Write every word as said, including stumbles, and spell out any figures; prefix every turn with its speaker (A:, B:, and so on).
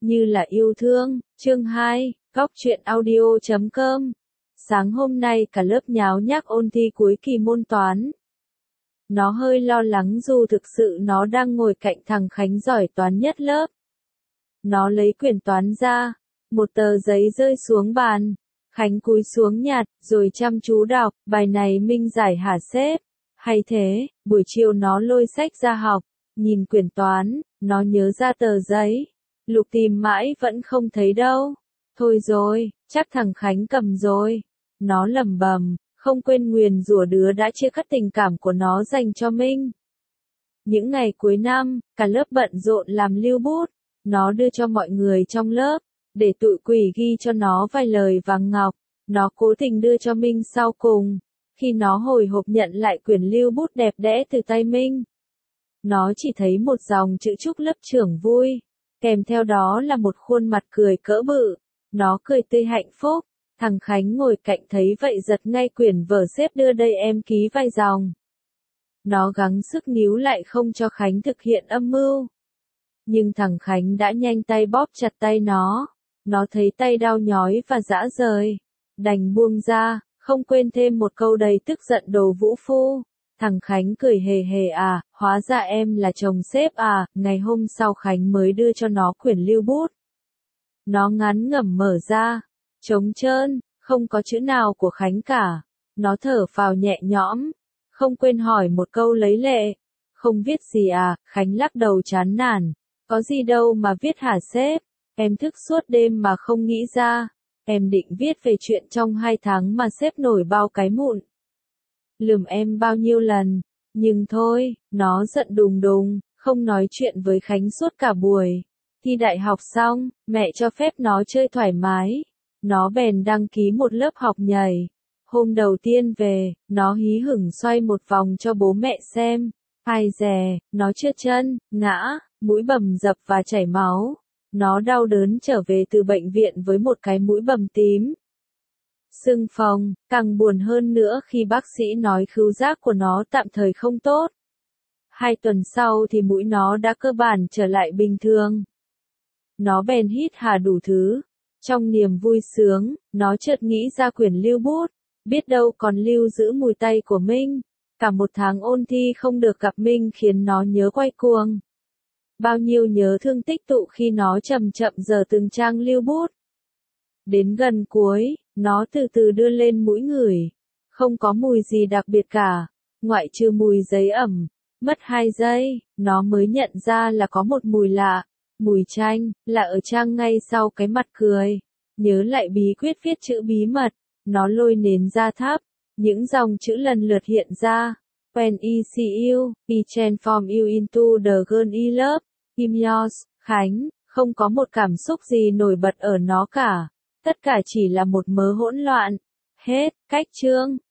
A: Như là yêu thương, chương hai, góc truyện audio chấm com. Sáng hôm nay cả lớp nháo nhác ôn thi cuối kỳ môn toán. Nó hơi lo lắng dù thực sự nó đang ngồi cạnh thằng Khánh giỏi toán nhất lớp. Nó lấy quyển toán ra, một tờ giấy rơi xuống bàn. Khánh cúi xuống nhặt, rồi chăm chú đọc, bài này Minh giải hả sếp? Hay thế, buổi chiều nó lôi sách ra học, nhìn quyển toán, nó nhớ ra tờ giấy. Lục tìm mãi vẫn không thấy đâu. Thôi rồi, chắc thằng Khánh cầm rồi. Nó lẩm bẩm, không quên nguyền rủa đứa đã chia cắt tình cảm của nó dành cho Minh. Những ngày cuối năm, cả lớp bận rộn làm lưu bút. Nó đưa cho mọi người trong lớp, để tụi quỷ ghi cho nó vài lời vàng ngọc. Nó cố tình đưa cho Minh sau cùng. Khi nó hồi hộp nhận lại quyển lưu bút đẹp đẽ từ tay Minh, nó chỉ thấy một dòng chữ chúc lớp trưởng vui. Kèm theo đó là một khuôn mặt cười cỡ bự. Nó cười tươi hạnh phúc. Thằng Khánh ngồi cạnh thấy vậy giật ngay quyển vở xếp đưa đây em ký vài dòng. Nó gắng sức níu lại không cho Khánh thực hiện âm mưu. Nhưng thằng Khánh đã nhanh tay bóp chặt tay nó. Nó thấy tay đau nhói và rã rời. Đành buông ra, không quên thêm một câu đầy tức giận đồ vũ phu. Thằng Khánh cười hề hề à, hóa ra em là chồng sếp à, ngày hôm sau Khánh mới đưa cho nó quyển lưu bút. Nó ngắn ngẩm mở ra, trống trơn, không có chữ nào của Khánh cả. Nó thở phào nhẹ nhõm, không quên hỏi một câu lấy lệ. Không viết gì à, Khánh lắc đầu chán nản. Có gì đâu mà viết hả sếp, em thức suốt đêm mà không nghĩ ra. Em định viết về chuyện trong hai tháng mà sếp nổi bao cái mụn. Lườm em bao nhiêu lần, nhưng thôi, nó giận đùng đùng, không nói chuyện với Khánh suốt cả buổi. Thi đại học xong, mẹ cho phép nó chơi thoải mái. Nó bèn đăng ký một lớp học nhảy. Hôm đầu tiên về, nó hí hửng xoay một vòng cho bố mẹ xem. Ai dè, nó trượt chân, ngã, mũi bầm dập và chảy máu. Nó đau đớn trở về từ bệnh viện với một cái mũi bầm tím. Sưng phồng, càng buồn hơn nữa khi bác sĩ nói khứu giác của nó tạm thời không tốt. Hai tuần sau thì mũi nó đã cơ bản trở lại bình thường. Nó bèn hít hà đủ thứ. Trong niềm vui sướng, nó chợt nghĩ ra quyển lưu bút. Biết đâu còn lưu giữ mùi tay của Minh. Cả một tháng ôn thi không được gặp Minh khiến nó nhớ quay cuồng. Bao nhiêu nhớ thương tích tụ khi nó chậm chậm dở từng trang lưu bút. Đến gần cuối, nó từ từ đưa lên mũi ngửi. Không có mùi gì đặc biệt cả, ngoại trừ mùi giấy ẩm. Mất hai giây, nó mới nhận ra là có một mùi lạ. Mùi chanh, là ở trang ngay sau cái mặt cười. Nhớ lại bí quyết viết chữ bí mật. Nó lôi nến ra thắp. Những dòng chữ lần lượt hiện ra. When I see you, I transform you into the girl I love. I'm yours, Khánh. Không có một cảm xúc gì nổi bật ở nó cả. Tất cả chỉ là một mớ hỗn loạn. Hết, cách chương.